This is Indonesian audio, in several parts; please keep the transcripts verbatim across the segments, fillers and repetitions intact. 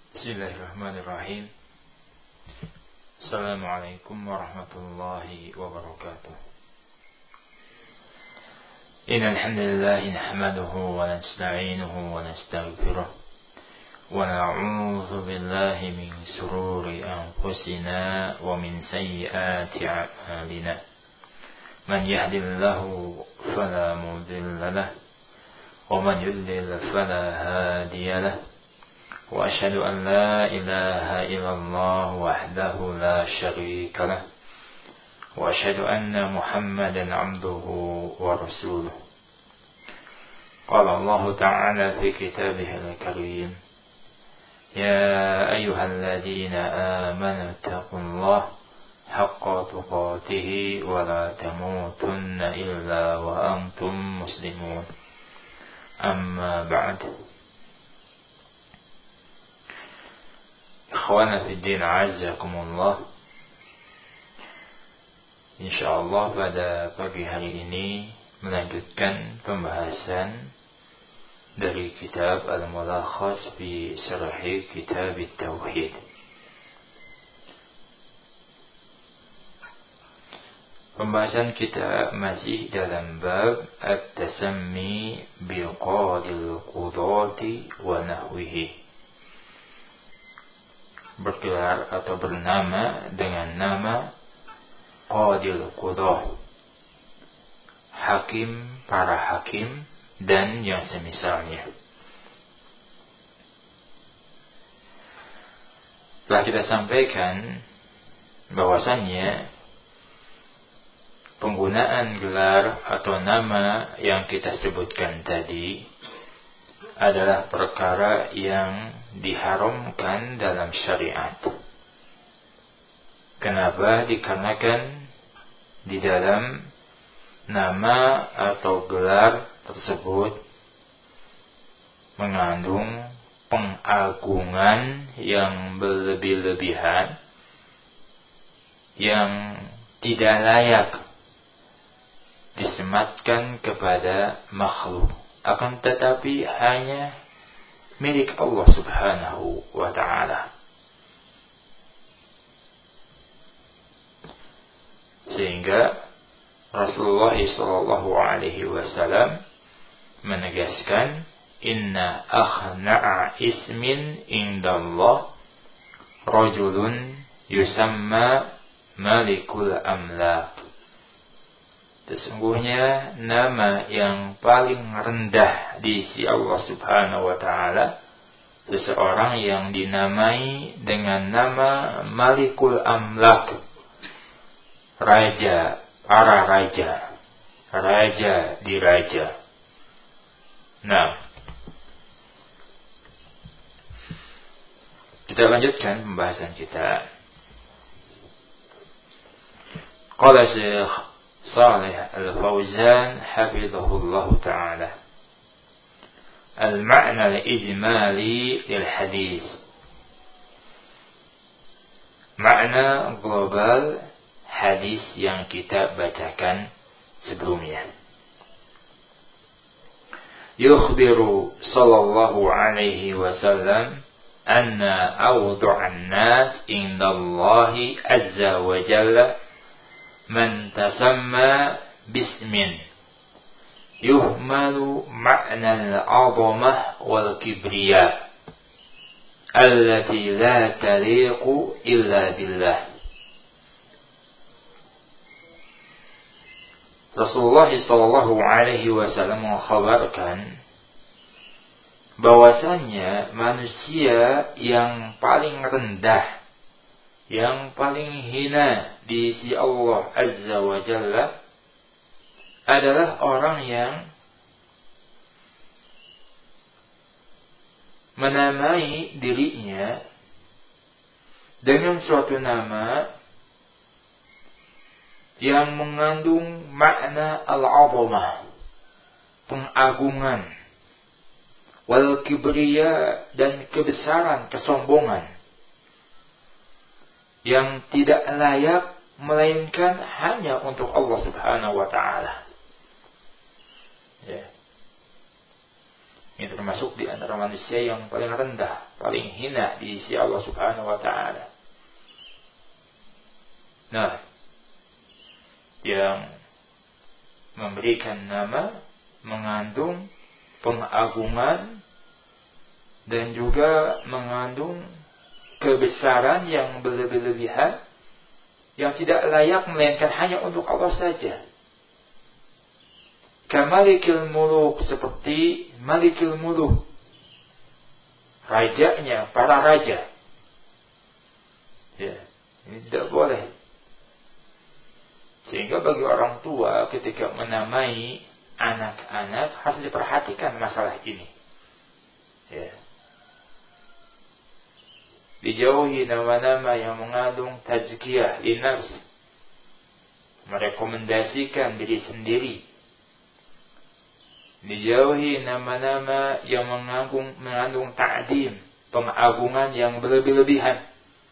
Bismillahirrahmanirrahim. Assalamualaikum warahmatullahi wabarakatuh. Innal hamdalillah nahmaduhu wa nasta'inuhu wa nastaghfiruh wa na'udzu billahi min shururi anfusina wa min sayyiati a'malina. Man yahdihillahu fala mudilla lahu wa man yudlil fala hadiya lahu. وأشهد أن لا إله إلا الله وحده لا شريك له وأشهد أن محمدا عبده ورسوله. قال الله تعالى في كتابه الكريم: يا أيها الذين آمنوا اتقوا الله حق تقاته ولا تموتن إلا وأنتم مسلمون. أما بعد. Ikhwana fiddin azzakumullah. Insyaallah pada pagi hari ini melanjutkan pembahasan dari kitab Al-Mulakhas fi Syarh Kitab At-Tauhid. Pembahasan kita masih dalam bab At-Tasammi biqadil qudati wa nahwihi. Bergelar atau bernama dengan nama Qadil Qudah, hakim para hakim dan yang semisalnya. Telah kita sampaikan bahwasannya penggunaan gelar atau nama yang kita sebutkan tadi adalah perkara yang diharamkan dalam syariat. Kenapa? Dikarenakan di dalam nama atau gelar tersebut mengandung pengagungan yang berlebih-lebihan yang tidak layak disematkan kepada makhluk, akan tetapi hanya milik Allah Subhanahu wa ta'ala. Sehingga Rasulullah sallallahu alaihi wasallam menegaskan, inna akhna'a ismin indallah rajulun yusamma malikul amlak. Sesungguhnya nama yang paling rendah di sisi Allah Subhanahu wa ta'ala, seseorang yang dinamai dengan nama Malikul Amlak, raja, para raja, raja di raja. Nah, kita lanjutkan pembahasan kita. Qala Syekh Shalih Al-Fauzan hafizahullahu ta'ala, al-ma'na al-ijmali lil hadis. Makna global hadis yang kita bacakan sebelumnya. Yukhbiru sallallahu alaihi wasallam anna awdu'an nas indallahi azza wa jalla man tasamma bismin yuhmalu ma'na al-'azamah wal kibriya allati la taliqu illa billah. Rasulullah sallallahu alaihi wasallam mengkhabarkan bahwasanya manusia yang paling rendah, yang paling hina di sisi Allah Azza wa Jalla adalah orang yang menamai dirinya dengan suatu nama yang mengandung makna al-'azamah, pengagungan, wal kibriya, dan kebesaran, kesombongan, yang tidak layak melainkan hanya untuk Allah Subhanahu wa ta'ala. Ya. Ini termasuk di antara manusia yang paling rendah, paling hina di sisi Allah Subhanahu wa taala. Nah, yang memberikan nama mengandung pengagungan dan juga mengandung kebesaran yang berlebih-lebihan yang tidak layak melainkan hanya untuk Allah saja. Kamalikil muluk, seperti Malikil muluk, rajanya, para raja. Ya, ini tidak boleh. Sehingga bagi orang tua ketika menamai anak-anak harus diperhatikan masalah ini. Ya. Dijauhi nama-nama yang mengandung tazkiyah li nafs, merekomendasikan diri sendiri. Dijauhi nama-nama yang mengandung mengandung ta'dim, pengagungan yang berlebih-lebihan.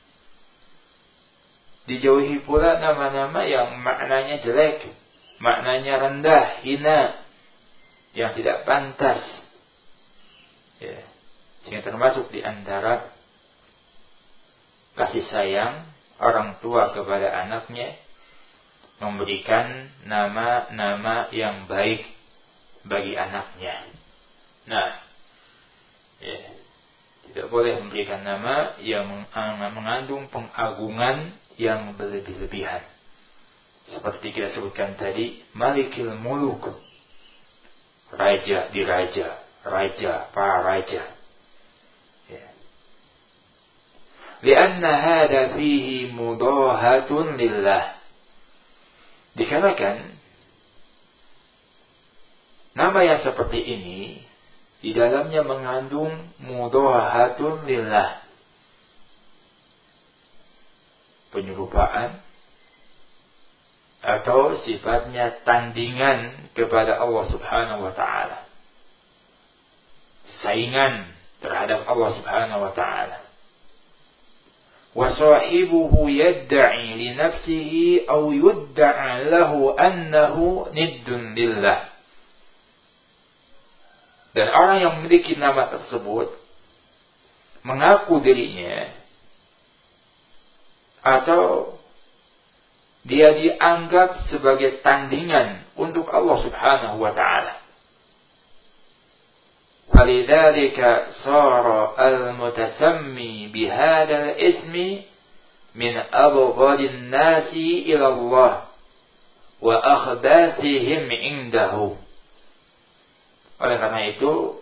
Dijauhi pula nama-nama yang maknanya jelek, maknanya rendah, hina, yang tidak pantas. Ya. Sehingga termasuk di antara kasih sayang orang tua kepada anaknya, memberikan nama-nama yang baik bagi anaknya. Nah, ya, tidak boleh memberikan nama yang mengandung pengagungan yang berlebih-lebihan. Seperti kita sebutkan tadi, Malikil muluk, raja di raja, raja, para raja. Ya. Lianna hada fihi mudahatun lillah. Dikarenakan nama yang seperti ini di dalamnya mengandung mudahatun lillah, penyerupaan atau sifatnya tandingan kepada Allah Subhanahu wa taala, saingan terhadap Allah Subhanahu wa taala. Wa sahibuhu yad'i li nafsihi aw yud'a lahu annahu niddun lillah. Dan orang yang memiliki nama tersebut mengaku dirinya atau dia dianggap sebagai tandingan untuk Allah Subhanahu wa taala. Falidzalika sara al-mutasammi bihadzal ismi min abghadin nasi ila Allah wa akhbathihim indahu. Oleh karena itu,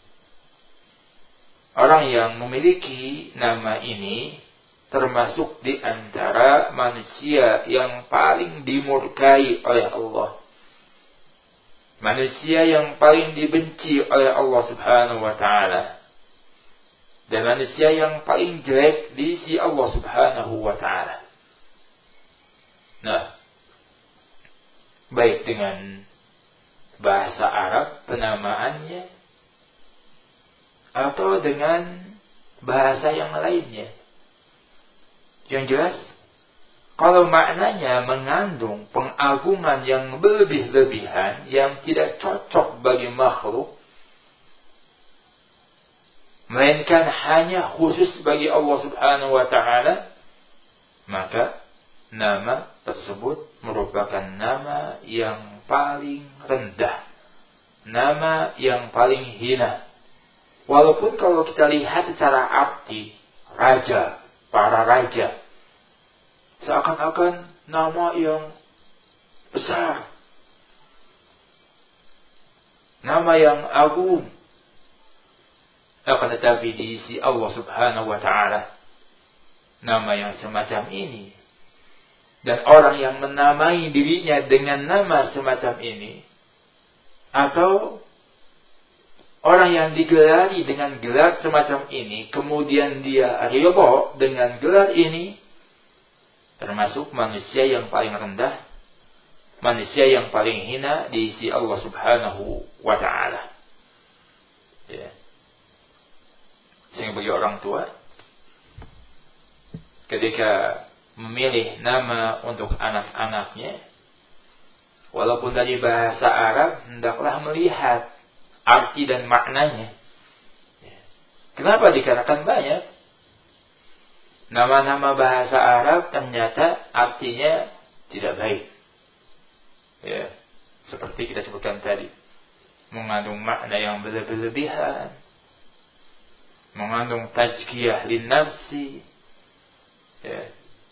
orang yang memiliki nama ini termasuk di antara manusia yang paling dimurkai oleh Allah. Manusia yang paling dibenci oleh Allah Subhanahu wa taala. Dan manusia yang paling jelek di sisi Allah Subhanahu wa taala. Nah, baik dengan bahasa Arab penamaannya atau dengan bahasa yang lainnya. Yang jelas, kalau maknanya mengandung pengagungan yang berlebih-lebihan yang tidak cocok bagi makhluk, melainkan hanya khusus bagi Allah Subhanahu wa taala, maka nama tersebut merupakan nama yang paling rendah, nama yang paling hina. Walaupun kalau kita lihat secara arti, raja, para raja, seakan-akan nama yang besar, nama yang agung. Akan tetapi di sisi Allah Subhanahu wa taala, nama yang semacam ini dan orang yang menamai dirinya dengan nama semacam ini, atau orang yang digelari dengan gelar semacam ini, kemudian dia ridha dengan gelar ini, termasuk manusia yang paling rendah, manusia yang paling hina di sisi Allah Subhanahu wa taala. Ya. Sehingga bagi orang tua, ketika memilih nama untuk anak-anaknya, walaupun dari bahasa Arab, hendaklah melihat arti dan maknanya. Kenapa? Dikarenakan banyak nama-nama bahasa Arab ternyata artinya tidak baik. Ya, seperti kita sebutkan tadi, mengandung makna yang berlebihan, mengandung tazkiyah lin nafsi, ya.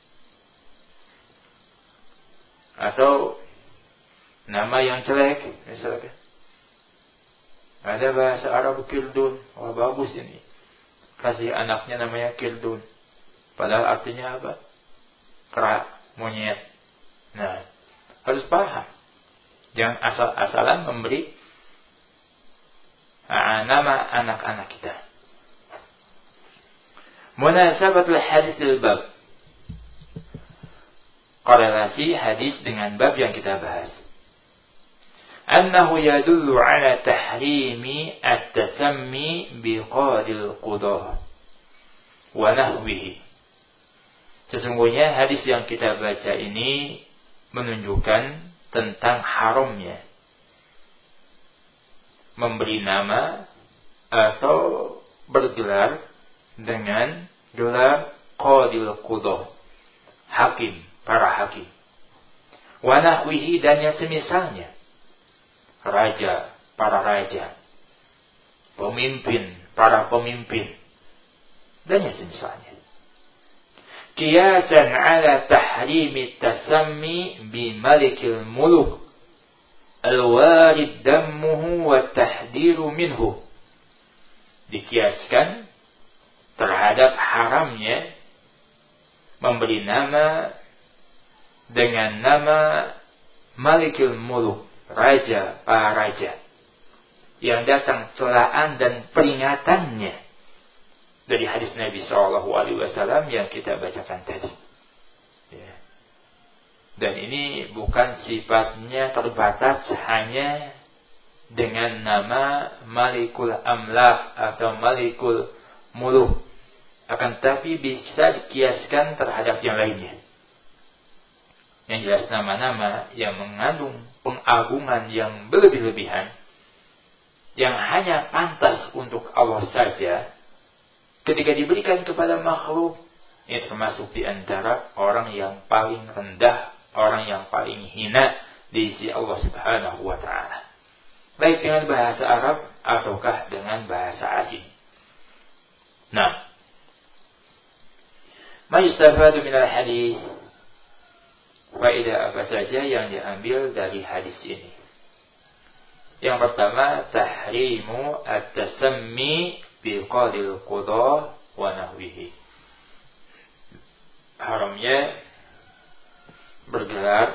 Atau nama yang jelek, misalkan ada bahasa Arab Kildun, wah bagus ini, kasih anaknya namanya Kildun, padahal artinya apa? Kera, monyet. Nah, harus paham, jangan asal-asalan memberi nama anak-anak kita. Munasabatul hadis lil bab, korelasi hadis dengan bab yang kita bahas. Annahu yadullu ala tahrimi at-tasammi biqadil qudah wa nahwihi. Sesungguhnya hadis yang kita baca ini menunjukkan tentang haramnya memberi nama atau bergelar dengan gelar qadil qudah, hakim, para hakim. Wa nahwihi, dan yang semisalnya, raja, para raja, pemimpin, para pemimpin, dan yang semisalnya. Qiyasan ala tahrimi tasammi bi malikil muluk al-warid dammuhu wa tahdiru minhu. Dikiaskan terhadap haramnya memberi nama dengan nama malikil muluk, raja, para raja, yang datang celaan dan peringatannya dari hadis Nabi shallallahu alaihi wasallam yang kita bacakan tadi. Ya. Dan ini bukan sifatnya terbatas hanya dengan nama Malikul Amlak atau Malikul Muluk, akan tapi bisa dikiaskan terhadap yang lainnya. Yang jelas nama-nama yang mengandung pengagungan yang berlebih-lebihan, yang hanya pantas untuk Allah saja, ketika diberikan kepada makhluk, ini termasuk di antara orang yang paling rendah, orang yang paling hina di sisi Allah Subhanahu wa taala. Baik dengan bahasa Arab ataukah dengan bahasa asing. Nah, ma yustafadu minal hadis, faedah apa saja yang diambil dari hadis ini? Yang pertama, tahrimu at-tasammi biqadil qudah wa nahwihi. Haramnya bergelar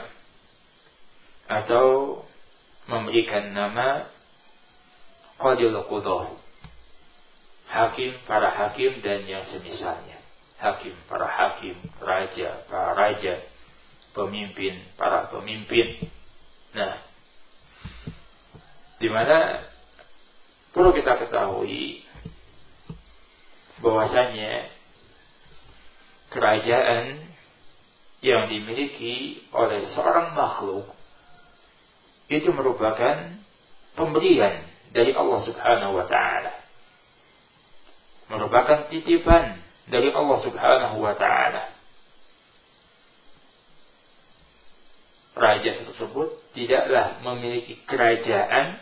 atau memberikan nama qadil qudah, hakim, para hakim, dan yang semisalnya. Hakim, para hakim, raja, para raja, pemimpin, para pemimpin. Nah, di mana perlu kita ketahui bahwasanya kerajaan yang dimiliki oleh seorang makhluk itu merupakan pemberian dari Allah Subhanahu wa taala, merupakan titipan dari Allah Subhanahu wa taala. Raja tersebut tidaklah memiliki kerajaan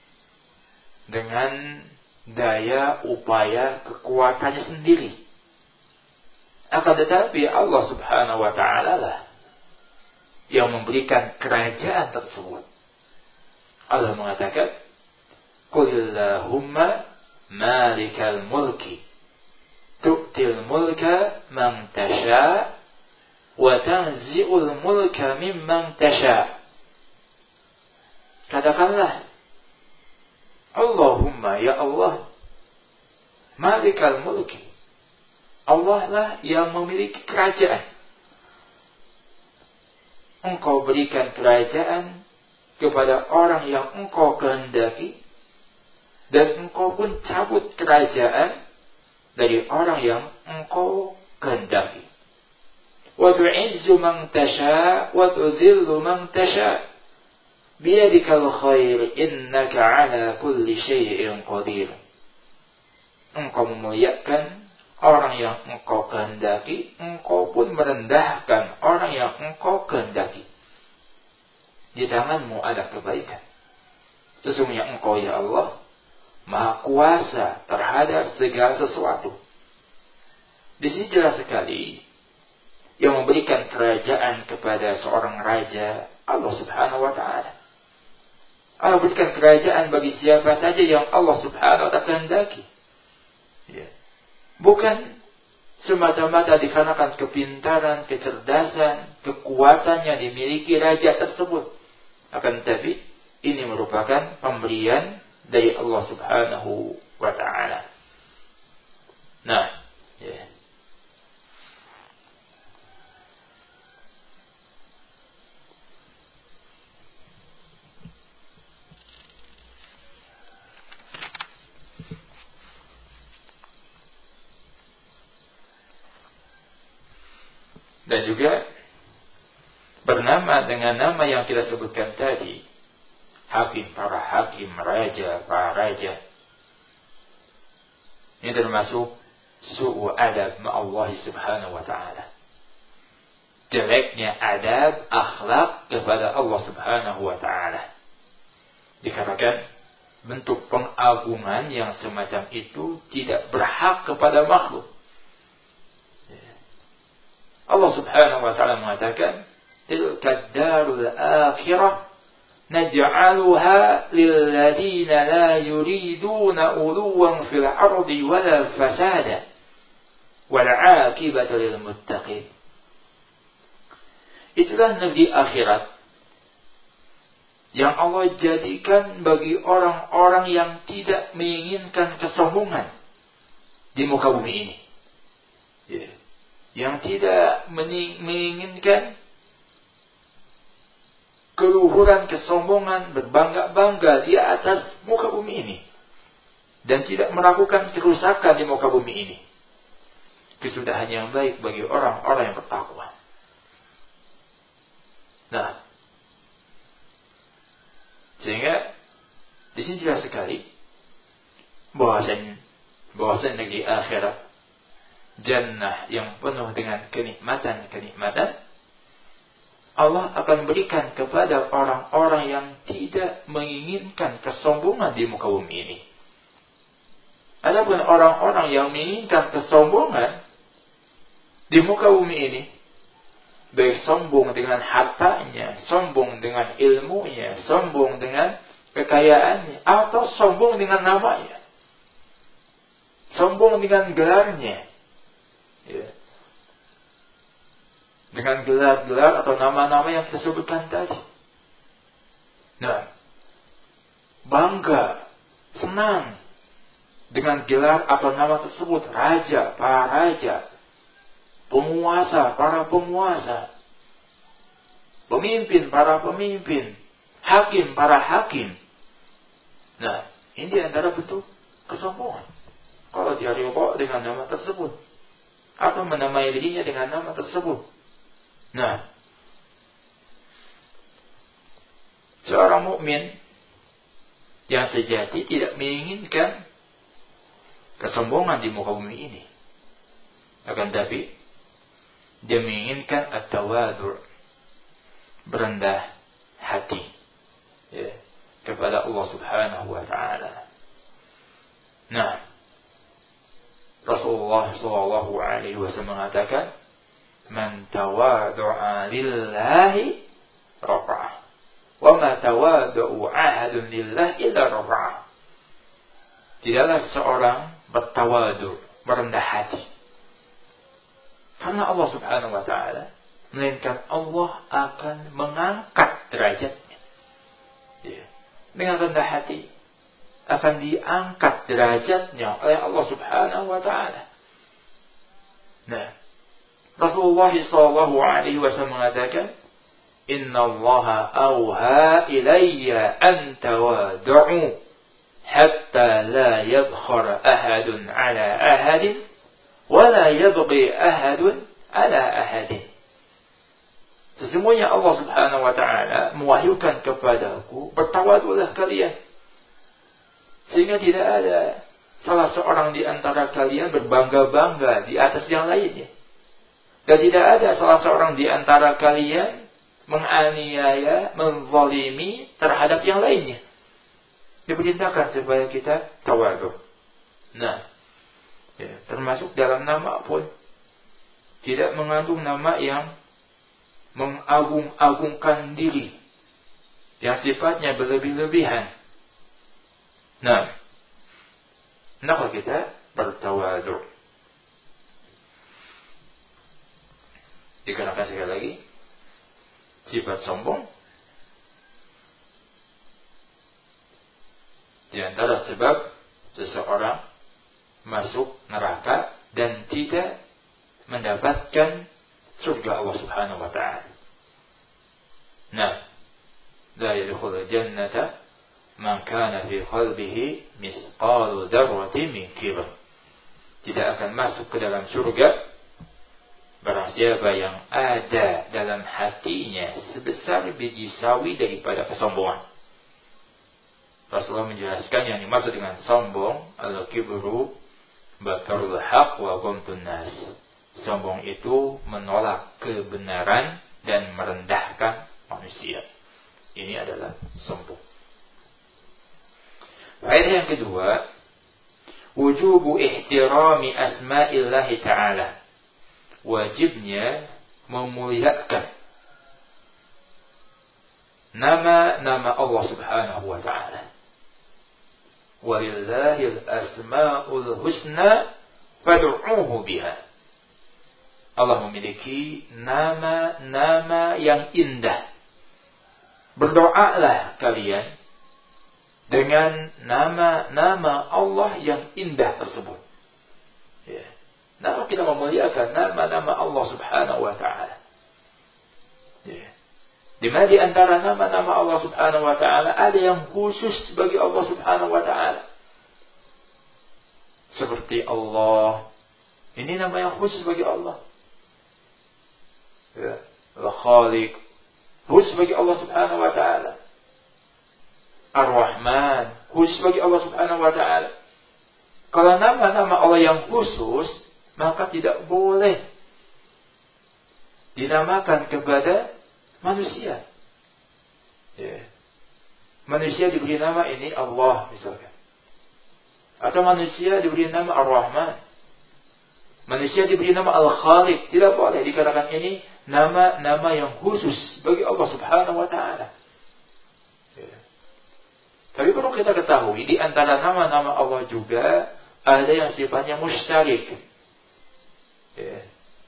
dengan daya upaya kekuatannya sendiri, akan tetapi Allah Subhanahu wa taala lah yang memberikan kerajaan tersebut. Allah mengatakan, Qulillahumma malikal mulki tu'til mulka man tasha wa tanzi'ul mulka mimman tasha. Katakanlah, Allahumma, ya Allah, malikal mulki, Allah lah yang memiliki kerajaan. Engkau berikan kerajaan kepada orang yang engkau kehendaki, dan engkau pun cabut kerajaan dari orang yang engkau kehendaki. Wa tu'izzu man tasha wa tudhillu man tasha biyadikal khair innaka ala kulli syai'in qadir. engkau memuliakan orang yang engkau kehendaki, engkau pun merendahkan orang yang engkau kehendaki. Di tanganmu ada kebaikan. Sesungguhnya engkau ya Allah Maha kuasa terhadap segala sesuatu. Di sini jelas sekali yang memberikan kerajaan kepada seorang raja Allah Subhanahu wa taala. Allah berikan kerajaan bagi siapa saja yang Allah Subhanahu wa taala kehendaki. Ya. Bukan semata-mata dikarenakan kepintaran, kecerdasan, kekuatan yang dimiliki raja tersebut. Akan tetapi ini merupakan pemberian dari Allah Subhanahu wa taala. Nah, ya. Dan juga bernama dengan nama yang kita sebutkan tadi, hakim, para hakim, raja, para raja. Ini termasuk su'u adab ma'allah subhanahu wa ta'ala. Jeleknya adab, akhlak kepada Allah subhanahu wa ta'ala. Dikatakan bentuk pengagungan yang semacam itu tidak berhak kepada makhluk. Allah subhanahu wa ta'ala mengatakan, tilka darul akhirah naj'aluha lilladina la yuriduna uluwan fil ardi wala fasada wal 'aqibatu lil muttaqin. Itulah negeri akhirat yang Allah jadikan bagi orang-orang yang tidak menginginkan kesombongan di muka bumi ini. Yeah. Yang tidak menginginkan keluhuran, kesombongan, berbangga-bangga di atas muka bumi ini. Dan tidak melakukan kerusakan di muka bumi ini. Kesudahan yang baik bagi orang-orang yang bertakwa. Nah, sehingga di sini jelas sekali bahwasan bahwasan negeri akhirat, jannah yang penuh dengan kenikmatan-kenikmatan, Allah akan berikan kepada orang-orang yang tidak menginginkan kesombongan di muka bumi ini. Adapun orang-orang yang menginginkan kesombongan di muka bumi ini, baik sombong dengan hartanya, sombong dengan ilmunya, sombong dengan kekayaannya, atau sombong dengan namanya, sombong dengan gelarnya, ya. Dengan gelar-gelar atau nama-nama yang disebutkan tadi. Nah, bangga, senang dengan gelar atau nama tersebut, raja, para raja, penguasa, para penguasa, pemimpin, para pemimpin, hakim, para hakim. Nah, ini antara bentuk kesombongan. Kalau dia ribut dengan nama tersebut, atau menamai dirinya dengan nama tersebut. Nah, seorang mukmin yang sejati tidak menginginkan kesombongan di muka bumi ini. Akan tapi dia menginginkan at-tawadhu', berendah hati, ya, kepada Allah Subhanahu wa taala. Nah, Rasulullah sallallahu alaihi wasallam mengatakan, man tawadu'a lillahi rafa'ah, wa ma tawadu'u ahadun lillahi illa rafa'ah. Tidaklah seorang bertawadu', merendah hati karena Allah Subhanahu wa taala, melainkan Allah akan mengangkat derajatnya. Ya. Dengan rendah hati akan diangkat derajatnya oleh Allah Subhanahu wa taala. Nah, Rasulullah sallallahu alaihi wasallam mengatakan, Inna Allah awha ilayya an tawadu'u hatta la yabkhar ahadun ala ahadin wa la yabghi ahadun ala ahadin. Sesungguhnya Allah Subhanahu wa taala mewahyukan kepadaku, bertawadhulah kalian, sehingga tidak ada salah seorang di antara kalian berbangga-bangga di atas yang lainnya. Dan tidak ada salah seorang di antara kalian menganiaya, menzalimi terhadap yang lainnya. Diperintahkan supaya kita tawadhu. Nah, ya, termasuk dalam nama pun tidak mengandung nama yang mengagung-agungkan diri, yang sifatnya berlebih-lebihan. Nah, hendaklah kita bertawadhu. Dikarenakan sekali lagi sifat sombong di antara sebab seseorang masuk neraka dan tidak mendapatkan surga Allah Subhanahu wa taala. Nah, la yadkhulul jannata man kana fi qalbihi misqalu dzarratin min kibr. Tidak akan masuk ke dalam surga barang siapa yang ada dalam hatinya sebesar biji sawi daripada kesombongan. Rasulullah menjelaskan yang dimaksud dengan sombong, al-kibru batarul haq wa ghamtun nas. Sombong itu menolak kebenaran dan merendahkan manusia. Ini adalah sombong. Faedah yang kedua, wujubu ihtirami asma'illahi ta'ala. Wajibnya memuliakan nama-nama Allah Subhanahu wa ta'ala. Walillahil asma'ul husna fad'uuhu biha. Allah memiliki nama-nama yang indah. Berdoalah kalian dengan nama-nama Allah yang indah tersebut. Ya. Nah, kita memuliakan nama-nama Allah Subhanahu wa ta'ala. Ya. Di mana di antara nama-nama Allah Subhanahu wa ta'ala ada yang khusus bagi Allah Subhanahu wa ta'ala. Seperti Allah. Ini nama yang khusus bagi Allah. Ya, Al-Khaliq, khusus bagi Allah Subhanahu wa ta'ala. Ar-Rahman, khusus bagi Allah Subhanahu wa ta'ala. Kalau nama-nama Allah yang khusus, maka tidak boleh dinamakan kepada manusia. Ya. Manusia diberi nama ini Allah misalkan. Atau manusia diberi nama Ar-Rahman. Manusia diberi nama Al-Khaliq. Tidak boleh dikatakan ini nama-nama yang khusus bagi Allah Subhanahu wa ta'ala. Ya. Tapi perlu kita ketahui, di antara nama-nama Allah juga ada yang sifatnya mustarik. Ya.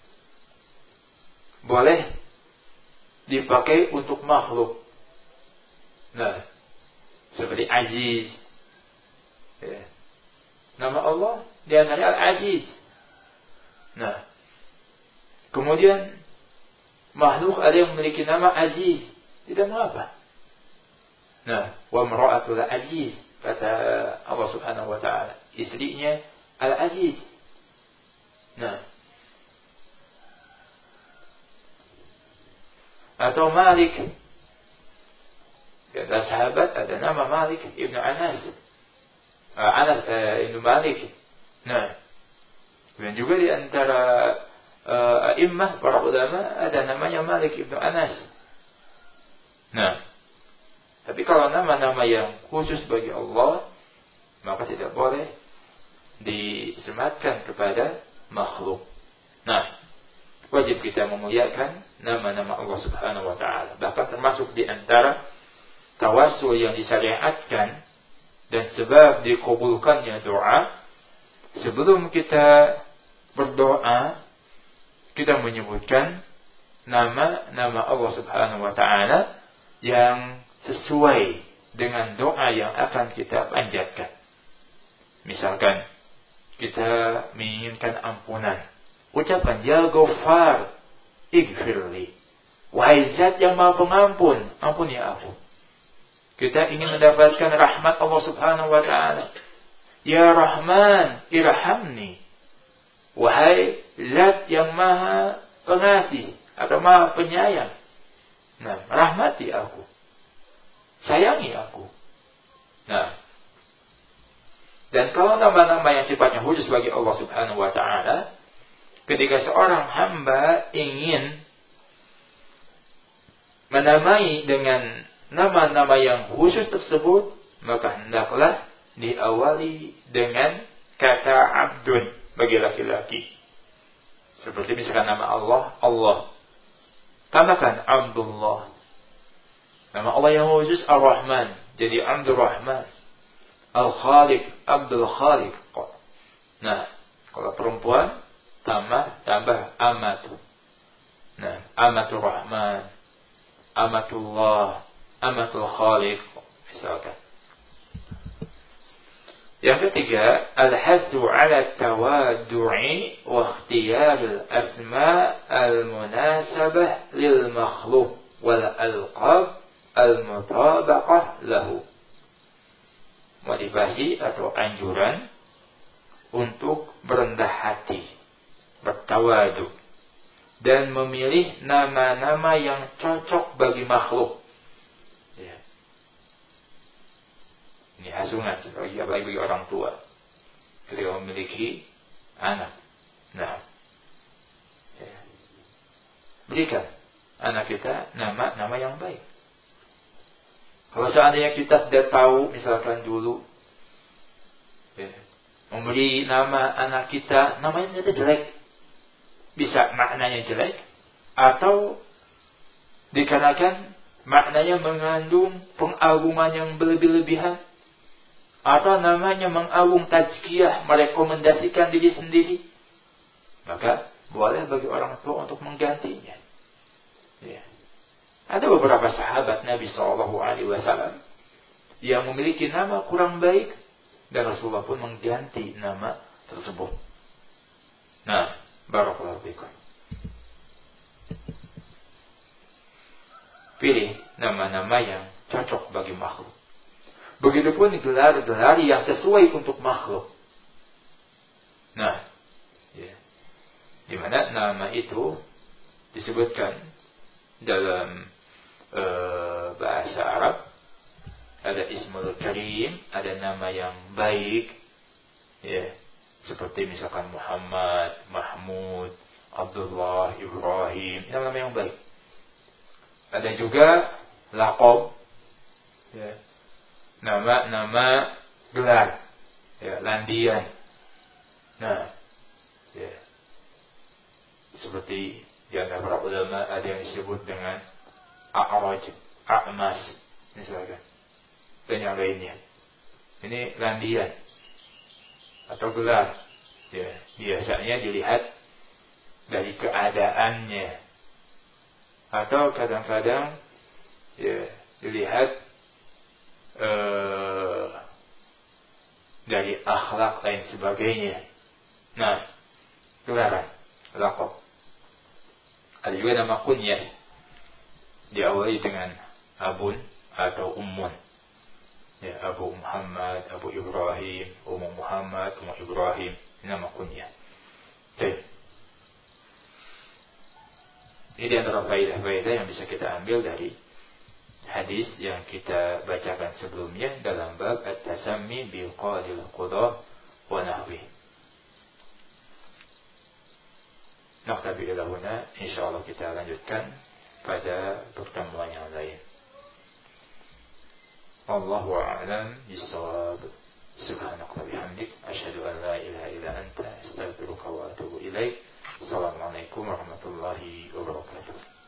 Boleh dipakai untuk makhluk. Nah, seperti Aziz. Ya. Nama Allah di antaranya Al-Aziz. Nah, kemudian makhluk ada yang memiliki nama Aziz, tidak mengapa. Nah, wa mar'atul Aziz, kata Allah Subhanahu wa ta'ala, istrinya Al-Aziz. Nah, atau Malik, kata sahabat ada nama Malik ibnu Anas, uh, Anas uh, ibnu Malik. Nah, dan juga di antara uh, a'immah, para ulama, ada namanya Malik ibnu Anas. Nah, tapi kalau nama-nama yang khusus bagi Allah, maka tidak boleh disematkan kepada makhluk. Nah, wajib kita memuliakan nama-nama Allah Subhanahu wa ta'ala. Bahkan termasuk di antara tawassul yang disyariatkan dan sebab dikabulkannya doa, sebelum kita berdoa, kita menyebutkan nama-nama Allah Subhanahu wa ta'ala yang sesuai dengan doa yang akan kita panjatkan. Misalkan kita menginginkan ampunan, ucapan ya Ghaffar ighfirli, wahai zat yang maha pengampun, ampuni aku. Kita ingin mendapatkan rahmat Allah Subhanahu wa ta'ala, ya Rahman irhamni, wahai zat yang maha pengasih atau maha penyayang, nah rahmati aku, sayangi aku. Nah, Dan kalau nama-nama yang sifatnya khusus bagi Allah Subhanahu wa taala, ketika seorang hamba ingin menamai dengan nama-nama yang khusus tersebut, maka hendaklah diawali dengan kata abdun bagi laki-laki. Seperti misalkan nama Allah, Allah. Tambahkan Abdullah. Nama Allah yang khusus Ar-Rahman, jadi Abdur Rahman. Al-Khaliq, Abdul Khaliq. Nah, kalau perempuan tambah tambah Amatu. Nah, Amatur Rahman, Amatullah, Amatul Khaliq, misalkan. Yang ketiga, al-hassu 'ala tawaddu'i wa ikhtiyar al-asma' al-munasabah lil makhluq wal alqab al-mutabaqah lahu. Motivasi atau anjuran untuk berendah hati, bertawadu, dan memilih nama-nama yang cocok bagi makhluk. Ya. Ini hasungan bagi, bagi orang tua ketika memiliki anak. Nah, ya. Berikan anak kita nama-nama yang baik. Kalau seandainya kita tidak tahu, misalkan dulu ya, memberi nama anak kita, namanya itu jelek, bisa maknanya jelek, atau dikarenakan maknanya mengandung pengagungan yang berlebih-lebihan, atau namanya mengagung tazkiyah, merekomendasikan diri sendiri, maka boleh bagi orang tua untuk menggantinya. Ya. Ada beberapa sahabat Nabi shallallahu alaihi wasallam yang memiliki nama kurang baik, dan Rasulullah pun mengganti nama tersebut. Nah, barakallahu fikum. Pilih nama-nama yang cocok bagi makhluk. Begitupun gelar-gelar yang sesuai untuk makhluk. Nah, ya. Di mana nama itu disebutkan dalam Uh, bahasa Arab, ada Ismul Karim, ada nama yang baik, ya, seperti misalkan Muhammad, Mahmud, Abdullah, Ibrahim, nama-nama yang baik. Ada juga laqab, ya, nama-nama gelar, ya, landian. Nah, ya, seperti di antara para ulama ada yang disebut dengan A'raj, A'mas, misalkan, dan yang lainnya. Ini landian atau gelar. Ya, biasanya dilihat dari keadaannya, atau kadang-kadang ya, dilihat eh, dari akhlak lain sebagainya. Nah, gelaran, laqab. Ada juga nama kunyah, diawali dengan abun atau ummun. Ya, Abu Muhammad, Abu Ibrahim, Ummu Muhammad, Ummu Ibrahim, ini nama kunyah. Baik. Ini di antara faedah-faedah yang bisa kita ambil dari hadis yang kita bacakan sebelumnya dalam bab at-tasammi bil qadil qudah wa nahwi. Naktabi ila huna, insyaallah kita lanjutkan pada pertemuan yang lain. Wallahu a'lam bishawab. Subhanaka wa bihamdik, asyhadu an la ilaha illa anta, astaghfiruka wa atubu ilaik. Assalamualaikum warahmatullahi wabarakatuh.